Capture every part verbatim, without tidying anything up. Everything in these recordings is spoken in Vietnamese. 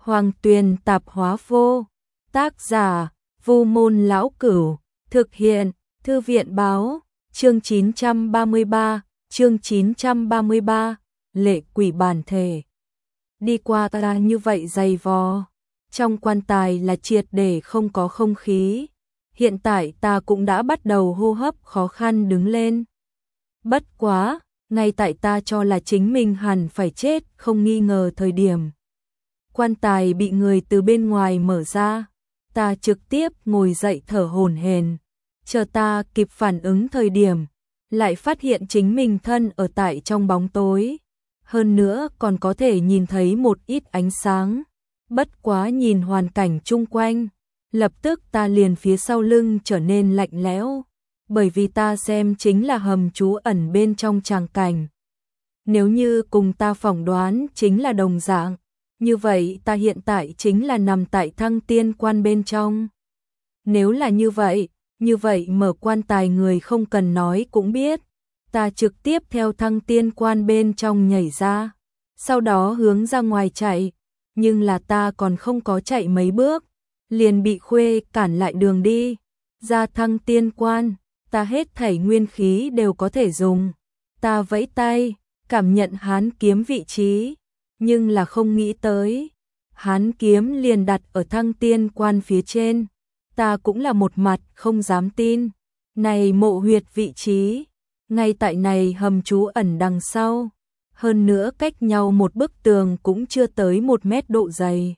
Hoàng Tuyền Tạp Hóa Vô. Tác giả: Vu Môn Lão Cửu. Thực hiện: Thư viện Báo. Chương chín trăm ba mươi ba. Chương chín trăm ba mươi ba. Lệ quỷ bản thể. Đi qua ta như vậy dày vò. Trong quan tài là triệt để không có không khí. Hiện tại ta cũng đã bắt đầu hô hấp khó khăn đứng lên. Bất quá, ngay tại ta cho là chính mình hẳn phải chết không nghi ngờ thời điểm. Quan tài bị người từ bên ngoài mở ra. Ta trực tiếp ngồi dậy thở hổn hển. Chờ ta kịp phản ứng thời điểm, lại phát hiện chính mình thân ở tại trong bóng tối. Hơn nữa còn có thể nhìn thấy một ít ánh sáng. Bất quá nhìn hoàn cảnh chung quanh, lập tức ta liền phía sau lưng trở nên lạnh lẽo, bởi vì ta xem chính là hầm trú ẩn bên trong tràng cảnh. Nếu như cùng ta phỏng đoán chính là đồng dạng, như vậy ta hiện tại chính là nằm tại Thăng Tiên Quan bên trong. Nếu là như vậy, như vậy mở quan tài người không cần nói cũng biết, ta trực tiếp theo Thăng Tiên Quan bên trong nhảy ra, sau đó hướng ra ngoài chạy, nhưng là ta còn không có chạy mấy bước, liền bị Khuê cản lại đường đi. Ra Thăng Tiên Quan, ta hết thảy nguyên khí đều có thể dùng. Ta vẫy tay, cảm nhận hán kiếm vị trí, nhưng là không nghĩ tới, hán kiếm liền đặt ở Thăng Tiên Quan phía trên. Ta cũng là một mặt không dám tin, này mộ huyệt vị trí, ngay tại này hầm trú ẩn đằng sau, hơn nữa cách nhau một bức tường cũng chưa tới một mét độ dày.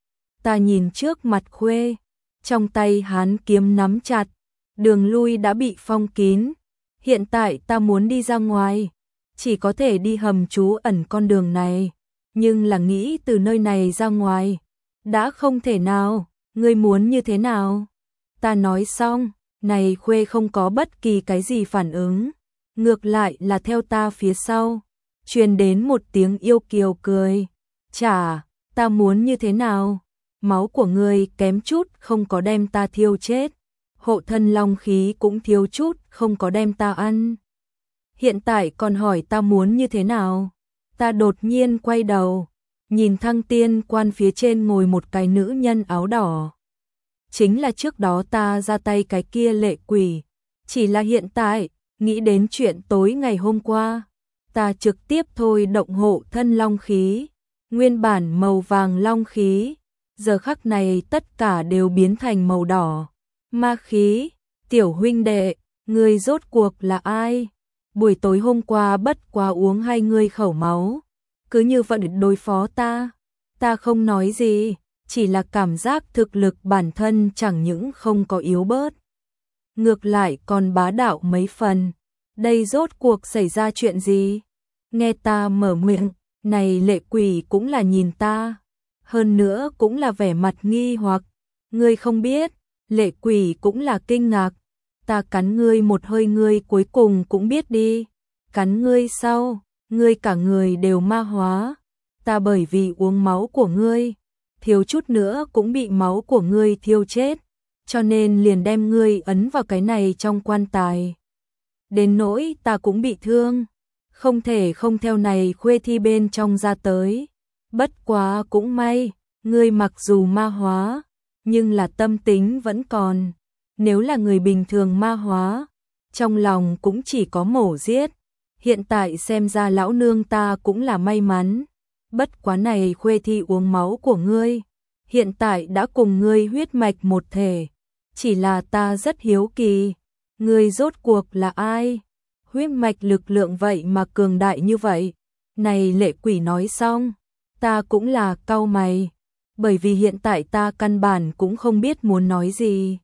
Ta nhìn trước mặt Khuê, trong tay hán kiếm nắm chặt, đường lui đã bị phong kín. Hiện tại ta muốn đi ra ngoài, chỉ có thể đi hầm trú ẩn con đường này, nhưng là nghĩ từ nơi này ra ngoài, đã không thể nào. Ngươi muốn như thế nào? Ta nói xong, này Khuê không có bất kỳ cái gì phản ứng, ngược lại là theo ta phía sau, truyền đến một tiếng yêu kiều cười. Chả, ta muốn như thế nào? Máu của ngươi kém chút không có đem ta thiêu chết, hộ thân long khí cũng thiếu chút không có đem ta ăn. Hiện tại còn hỏi ta muốn như thế nào? Ta đột nhiên quay đầu, nhìn Thăng Tiên Quan phía trên ngồi một cái nữ nhân áo đỏ. Chính là trước đó ta ra tay cái kia lệ quỷ, chỉ là hiện tại, nghĩ đến chuyện tối ngày hôm qua, ta trực tiếp thôi động hộ thân long khí, nguyên bản màu vàng long khí, giờ khắc này tất cả đều biến thành màu đỏ. Ma khí, tiểu huynh đệ, ngươi rốt cuộc là ai? Buổi tối hôm qua bất quá uống hai ngươi khẩu máu, cứ như vậy đối phó ta. Ta không nói gì, chỉ là cảm giác thực lực bản thân chẳng những không có yếu bớt, ngược lại còn bá đạo mấy phần. Đây rốt cuộc xảy ra chuyện gì? Nghe ta mở miệng, này lệ quỷ cũng là nhìn ta, hơn nữa cũng là vẻ mặt nghi hoặc. Ngươi không biết? Lệ quỷ cũng là kinh ngạc. Ta cắn ngươi một hơi ngươi cuối cùng cũng biết đi. Cắn ngươi sau, ngươi cả người đều ma hóa. Ta bởi vì uống máu của ngươi, thiếu chút nữa cũng bị máu của ngươi thiêu chết, cho nên liền đem ngươi ấn vào cái này trong quan tài. Đến nỗi ta cũng bị thương, không thể không theo này Khuê thi bên trong ra tới. Bất quá cũng may, ngươi mặc dù ma hóa, nhưng là tâm tính vẫn còn. Nếu là người bình thường ma hóa, trong lòng cũng chỉ có mổ giết. Hiện tại xem ra lão nương ta cũng là may mắn. Bất quá này Khuê thi uống máu của ngươi, hiện tại đã cùng ngươi huyết mạch một thể. Chỉ là ta rất hiếu kỳ, ngươi rốt cuộc là ai? Huyết mạch lực lượng vậy mà cường đại như vậy. Này lệ quỷ nói xong, ta cũng là cau mày, bởi vì hiện tại ta căn bản cũng không biết muốn nói gì.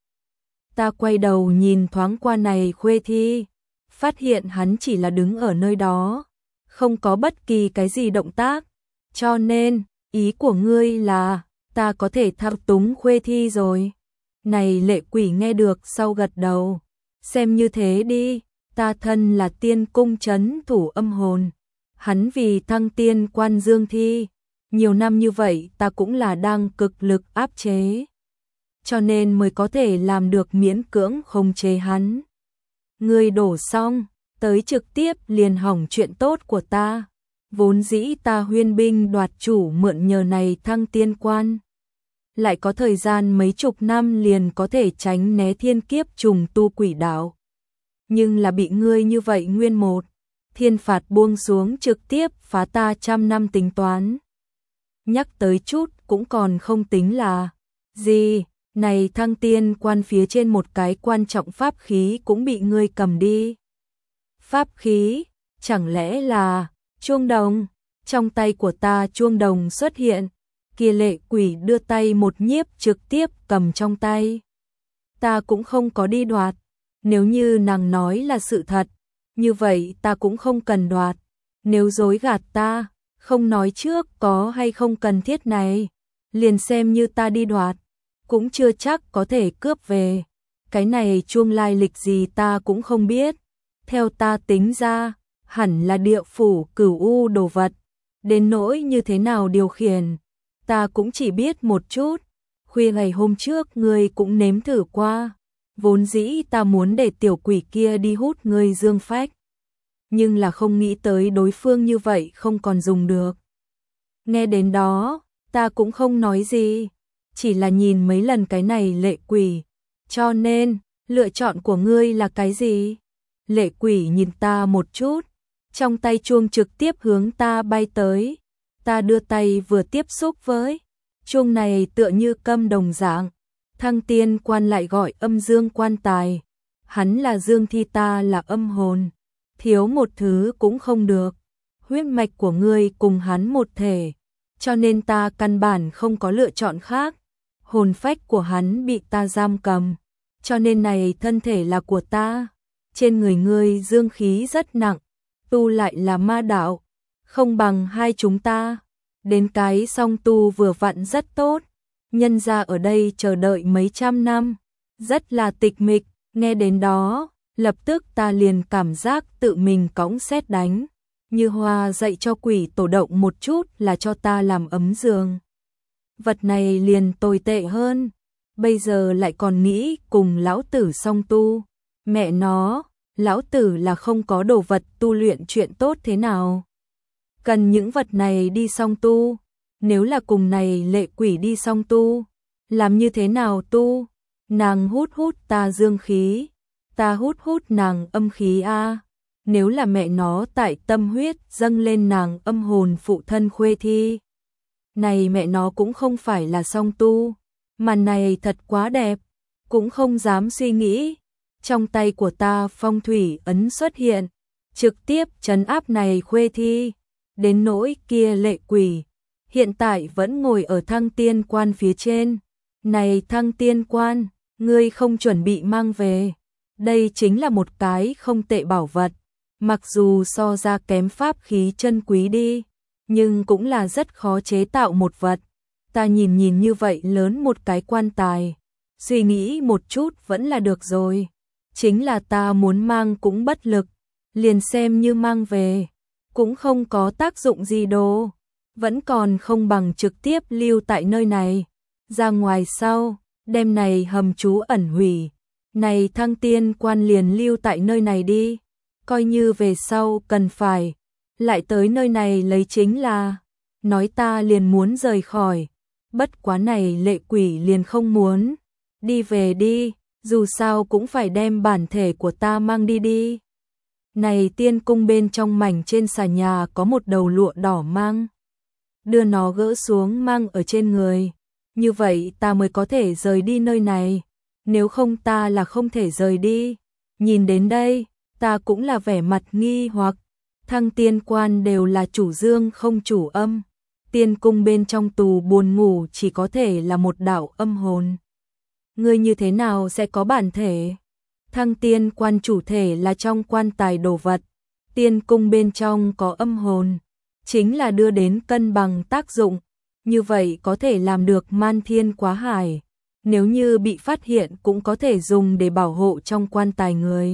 Ta quay đầu nhìn thoáng qua này Khuê thi, phát hiện hắn chỉ là đứng ở nơi đó, không có bất kỳ cái gì động tác. Cho nên, ý của ngươi là, ta có thể thao túng Khuê thi rồi. Này lệ quỷ nghe được sau gật đầu. Xem như thế đi, ta thân là Tiên Cung trấn thủ âm hồn. Hắn vì Thăng Tiên Quan dương thi, nhiều năm như vậy ta cũng là đang cực lực áp chế, cho nên mới có thể làm được miễn cưỡng khống chế hắn. Ngươi đổ xong, tới trực tiếp liền hỏng chuyện tốt của ta. Vốn dĩ ta huyên binh đoạt chủ mượn nhờ này thăng tiên quan. Lại có thời gian mấy chục năm liền có thể tránh né thiên kiếp trùng tu quỷ đạo. Nhưng là bị ngươi như vậy nguyên một. Thiên phạt buông xuống trực tiếp phá ta trăm năm tính toán. Nhắc tới chút cũng còn không tính là gì, này thăng tiên quan phía trên một cái quan trọng pháp khí cũng bị ngươi cầm đi. Pháp khí, chẳng lẽ là chuông đồng? Trong tay của ta chuông đồng xuất hiện, kia lệ quỷ đưa tay một nhiếp trực tiếp cầm trong tay. Ta cũng không có đi đoạt, nếu như nàng nói là sự thật, như vậy ta cũng không cần đoạt. Nếu dối gạt ta, không nói trước có hay không cần thiết này, liền xem như ta đi đoạt, cũng chưa chắc có thể cướp về. Cái này chuông lai lịch gì ta cũng không biết. Theo ta tính ra, hẳn là địa phủ cửu u đồ vật. Đến nỗi như thế nào điều khiển, ta cũng chỉ biết một chút. Khuya ngày hôm trước ngươi cũng nếm thử qua. Vốn dĩ ta muốn để tiểu quỷ kia đi hút ngươi dương phách. Nhưng là không nghĩ tới đối phương như vậy không còn dùng được. Nghe đến đó, ta cũng không nói gì. Chỉ là nhìn mấy lần cái này lệ quỷ. Cho nên, lựa chọn của ngươi là cái gì? Lệ quỷ nhìn ta một chút. Trong tay chuông trực tiếp hướng ta bay tới. Ta đưa tay vừa tiếp xúc với. Chuông này tựa như câm đồng dạng. Thăng tiên quan lại gọi âm dương quan tài. Hắn là dương thi, ta là âm hồn. Thiếu một thứ cũng không được. Huyết mạch của ngươi cùng hắn một thể. Cho nên ta căn bản không có lựa chọn khác. Hồn phách của hắn bị ta giam cầm. Cho nên này thân thể là của ta. Trên người ngươi dương khí rất nặng. Tu lại là ma đạo. Không bằng hai chúng ta. Đến cái song tu vừa vặn rất tốt. Nhân ra ở đây chờ đợi mấy trăm năm. Rất là tịch mịch. Nghe đến đó, lập tức ta liền cảm giác tự mình cõng sét đánh. Như Hoa dạy cho quỷ tổ động một chút là cho ta làm ấm giường. Vật này liền tồi tệ hơn. Bây giờ lại còn nghĩ cùng lão tử song tu. Mẹ nó, lão tử là không có đồ vật tu luyện chuyện tốt thế nào. Cần những vật này đi song tu. Nếu là cùng này lệ quỷ đi song tu, làm như thế nào tu? Nàng hút hút ta dương khí, ta hút hút nàng âm khí a. Nếu là mẹ nó tại tâm huyết dâng lên nàng âm hồn phụ thân khuê thi. Này mẹ nó cũng không phải là song tu, màn này thật quá đẹp, cũng không dám suy nghĩ. Trong tay của ta phong thủy ấn xuất hiện, trực tiếp trấn áp này khuê thi. Đến nỗi kia lệ quỷ, hiện tại vẫn ngồi ở thăng tiên quan phía trên. Này thăng tiên quan, ngươi không chuẩn bị mang về. Đây chính là một cái không tệ bảo vật. Mặc dù so ra kém pháp khí chân quý đi, nhưng cũng là rất khó chế tạo một vật. Ta nhìn nhìn như vậy lớn một cái quan tài, suy nghĩ một chút vẫn là được rồi. Chính là ta muốn mang cũng bất lực, liền xem như mang về, cũng không có tác dụng gì đồ. Vẫn còn không bằng trực tiếp lưu tại nơi này. Ra ngoài sau, đêm này hầm trú ẩn hủy. Này thăng tiên quan liền lưu tại nơi này đi. Coi như về sau cần phải lại tới nơi này lấy chính là. Nói ta liền muốn rời khỏi. Bất quá này lệ quỷ liền không muốn. Đi về đi, dù sao cũng phải đem bản thể của ta mang đi đi. Này tiên cung bên trong mảnh trên xà nhà có một đầu lụa đỏ mang. Đưa nó gỡ xuống mang ở trên người. Như vậy ta mới có thể rời đi nơi này. Nếu không ta là không thể rời đi. Nhìn đến đây, ta cũng là vẻ mặt nghi hoặc. Thăng tiên quan đều là chủ dương không chủ âm. Tiên cung bên trong tù buồn ngủ chỉ có thể là một đạo âm hồn. Ngươi như thế nào sẽ có bản thể? Thăng tiên quan chủ thể là trong quan tài đồ vật. Tiên cung bên trong có âm hồn. Chính là đưa đến cân bằng tác dụng. Như vậy có thể làm được man thiên quá hải. Nếu như bị phát hiện cũng có thể dùng để bảo hộ trong quan tài người.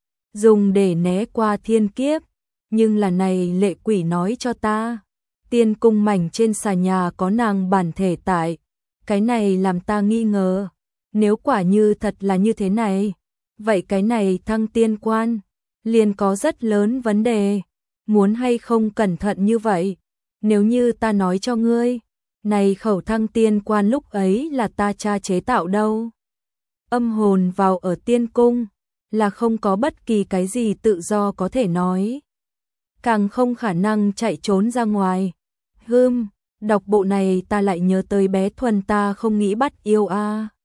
Dùng để né qua thiên kiếp. Nhưng là này lệ quỷ nói cho ta. Tiên cung mảnh trên xà nhà có nàng bản thể tại. Cái này làm ta nghi ngờ. Nếu quả như thật là như thế này. Vậy cái này thăng tiên quan liền có rất lớn vấn đề. muốn hay không cẩn thận như vậy, nếu như ta nói cho ngươi, này khẩu thăng tiên quan lúc ấy là ta cha chế tạo đâu. Âm hồn vào ở tiên cung, là không có bất kỳ cái gì tự do có thể nói. Càng không khả năng chạy trốn ra ngoài. Hưm, đọc bộ này ta lại nhớ tới bé Thuần ta không nghĩ bắt yêu a.